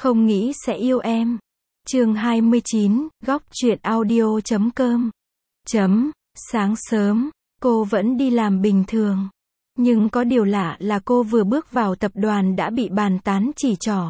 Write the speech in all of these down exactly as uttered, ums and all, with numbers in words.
Không nghĩ sẽ yêu em. Chương hai mươi chín, góc truyện audio chấm com. Chấm, sáng sớm, cô vẫn đi làm bình thường. Nhưng có điều lạ là cô vừa bước vào tập đoàn đã bị bàn tán chỉ trỏ.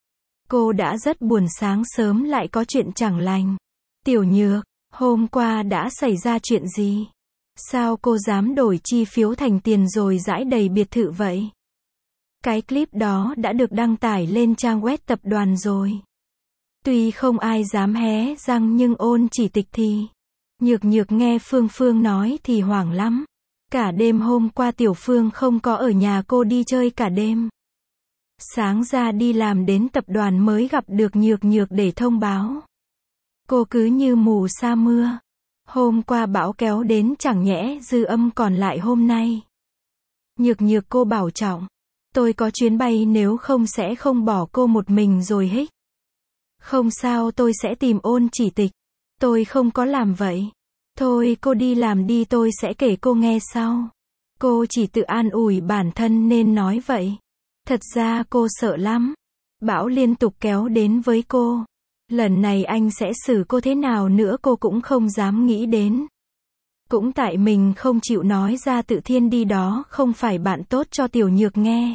Cô đã rất buồn, sáng sớm lại có chuyện chẳng lành. Tiểu Nhược, hôm qua đã xảy ra chuyện gì? Sao cô dám đổi chi phiếu thành tiền rồi rãi đầy biệt thự vậy? Cái clip đó đã được đăng tải lên trang web tập đoàn rồi. Tuy không ai dám hé răng nhưng Ôn Chỉ Tịch thì. Nhược Nhược nghe Phương Phương nói thì hoảng lắm. Cả đêm hôm qua Tiểu Phương không có ở nhà, cô đi chơi cả đêm. Sáng ra đi làm đến tập đoàn mới gặp được Nhược Nhược để thông báo. Cô cứ như mù sa mưa. Hôm qua bão kéo đến chẳng nhẽ dư âm còn lại hôm nay. Nhược Nhược cô bảo trọng. Tôi có chuyến bay, nếu không sẽ không bỏ cô một mình rồi hích. Không sao, tôi sẽ tìm Ôn Chỉ Tịch. Tôi không có làm vậy. Thôi cô đi làm đi, tôi sẽ kể cô nghe sau. Cô chỉ tự an ủi bản thân nên nói vậy. Thật ra cô sợ lắm. Bão liên tục kéo đến với cô. Lần này anh sẽ xử cô thế nào nữa cô cũng không dám nghĩ đến. Cũng tại mình không chịu nói ra tự thiên đi đó không phải bạn tốt cho Tiểu Nhược nghe.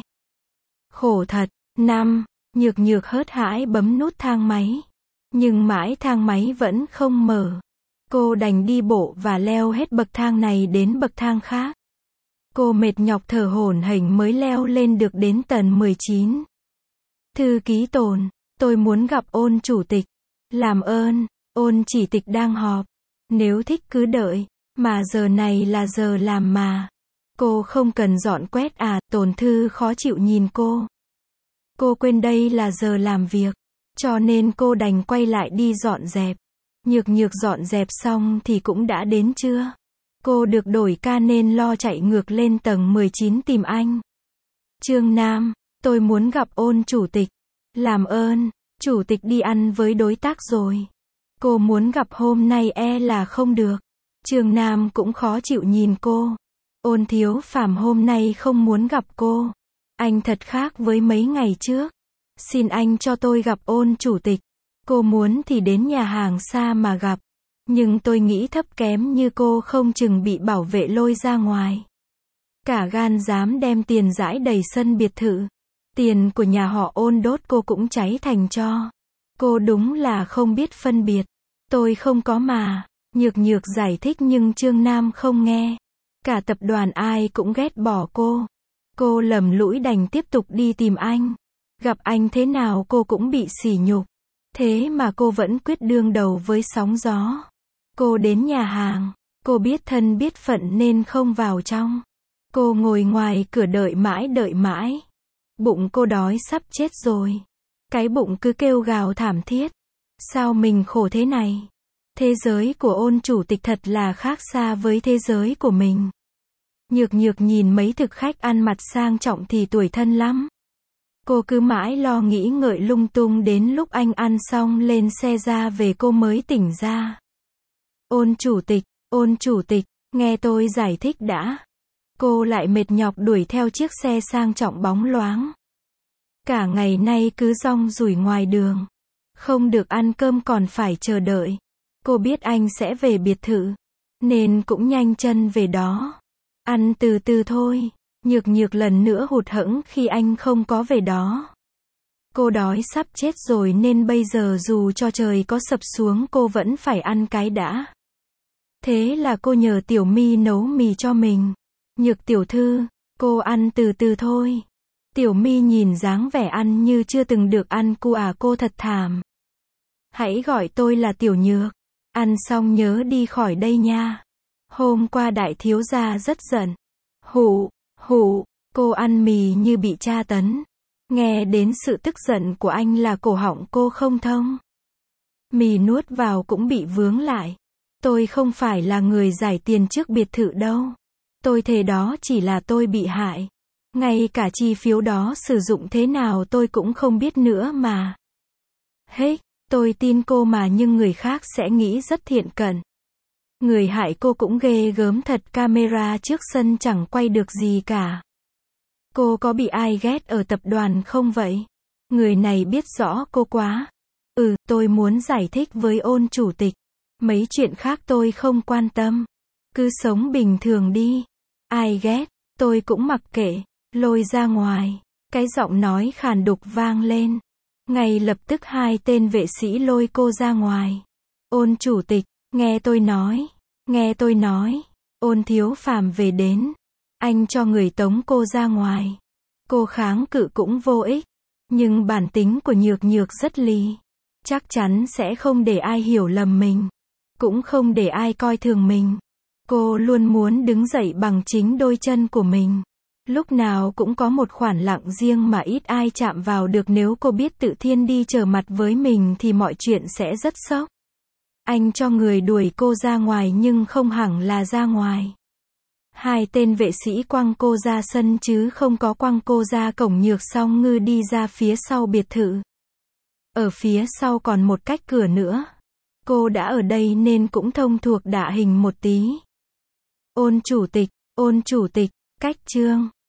Khổ thật. Năm, Nhược Nhược hớt hãi bấm nút thang máy. Nhưng mãi thang máy vẫn không mở. Cô đành đi bộ và leo hết bậc thang này đến bậc thang khác. Cô mệt nhọc thở hổn hển mới leo lên được đến tầng mười chín. Thư ký Tồn, tôi muốn gặp Ôn chủ tịch. Làm ơn, Ôn Chỉ Tịch đang họp. Nếu thích cứ đợi, mà giờ này là giờ làm mà. Cô không cần dọn quét à? Tồn Thư khó chịu nhìn cô. Cô quên đây là giờ làm việc, cho nên cô đành quay lại đi dọn dẹp. Nhược Nhược dọn dẹp xong thì cũng đã đến trưa. Cô được đổi ca nên lo chạy ngược lên tầng mười chín tìm anh. Trương Nam, tôi muốn gặp Ôn chủ tịch. Làm ơn, chủ tịch đi ăn với đối tác rồi. Cô muốn gặp hôm nay e là không được. Trương Nam cũng khó chịu nhìn cô. Ôn thiếu phàm hôm nay không muốn gặp cô. Anh thật khác với mấy ngày trước. Xin anh cho tôi gặp Ôn chủ tịch. Cô muốn thì đến nhà hàng xa mà gặp. Nhưng tôi nghĩ thấp kém như cô không chừng bị bảo vệ lôi ra ngoài. Cả gan dám đem tiền rãi đầy sân biệt thự. Tiền của nhà họ Ôn đốt cô cũng cháy thành tro. Cô đúng là không biết phân biệt. Tôi không có mà. Nhược Nhược giải thích nhưng Trương Nam không nghe. Cả tập đoàn ai cũng ghét bỏ cô. Cô lầm lũi đành tiếp tục đi tìm anh. Gặp anh thế nào cô cũng bị sỉ nhục. Thế mà cô vẫn quyết đương đầu với sóng gió. Cô đến nhà hàng. Cô biết thân biết phận nên không vào trong. Cô ngồi ngoài cửa đợi mãi đợi mãi. Bụng cô đói sắp chết rồi. Cái bụng cứ kêu gào thảm thiết. Sao mình khổ thế này? Thế giới của Ôn chủ tịch thật là khác xa với thế giới của mình. Nhược Nhược nhìn mấy thực khách ăn mặc sang trọng thì tủi thân lắm. Cô cứ mãi lo nghĩ ngợi lung tung đến lúc anh ăn xong lên xe ra về cô mới tỉnh ra. Ôn chủ tịch, Ôn chủ tịch, nghe tôi giải thích đã. Cô lại mệt nhọc đuổi theo chiếc xe sang trọng bóng loáng. Cả ngày nay cứ rong ruổi ngoài đường. Không được ăn cơm còn phải chờ đợi. Cô biết anh sẽ về biệt thự. Nên cũng nhanh chân về đó. Ăn từ từ thôi. Nhược Nhược lần nữa hụt hẫng khi anh không có về đó. Cô đói sắp chết rồi nên bây giờ dù cho trời có sập xuống cô vẫn phải ăn cái đã. Thế là cô nhờ Tiểu My nấu mì cho mình. Nhược tiểu thư, cô ăn từ từ thôi. Tiểu My nhìn dáng vẻ ăn như chưa từng được ăn cu à, cô thật thảm. Hãy gọi tôi là Tiểu Nhược. Ăn xong nhớ đi khỏi đây nha. Hôm qua đại thiếu gia rất giận. Hụ, hụ, cô ăn mì như bị tra tấn. Nghe đến sự tức giận của anh là cổ họng cô không thông. Mì nuốt vào cũng bị vướng lại. Tôi không phải là người giải tiền trước biệt thự đâu. Tôi thề đó chỉ là tôi bị hại. Ngay cả chi phiếu đó sử dụng thế nào tôi cũng không biết nữa mà. Hey, tôi tin cô mà nhưng người khác sẽ nghĩ rất thiện cận. Người hại cô cũng ghê gớm thật, camera trước sân chẳng quay được gì cả. Cô có bị ai ghét ở tập đoàn không vậy? Người này biết rõ cô quá. Ừ, tôi muốn giải thích với Ôn chủ tịch. Mấy chuyện khác tôi không quan tâm. Cứ sống bình thường đi. Ai ghét, tôi cũng mặc kệ. Lôi ra ngoài. Cái giọng nói khàn đục vang lên. Ngay lập tức hai tên vệ sĩ lôi cô ra ngoài. Ôn chủ tịch, nghe tôi nói. Nghe tôi nói. Ôn Thiếu Phàm về đến. Anh cho người tống cô ra ngoài. Cô kháng cự cũng vô ích. Nhưng bản tính của Nhược Nhược rất lì. Chắc chắn sẽ không để ai hiểu lầm mình. Cũng không để ai coi thường mình. Cô luôn muốn đứng dậy bằng chính đôi chân của mình. Lúc nào cũng có một khoảng lặng riêng mà ít ai chạm vào được. Nếu cô biết Tự Thiên đi trở mặt với mình thì mọi chuyện sẽ rất sốc. Anh cho người đuổi cô ra ngoài nhưng không hẳn là ra ngoài. Hai tên vệ sĩ quăng cô ra sân chứ không có quăng cô ra cổng. Nhược Song Ngư đi ra phía sau biệt thự. Ở phía sau còn một cách cửa nữa. Cô đã ở đây nên cũng thông thuộc đạ hình một tí. Ôn chủ tịch, ôn chủ tịch, cách chương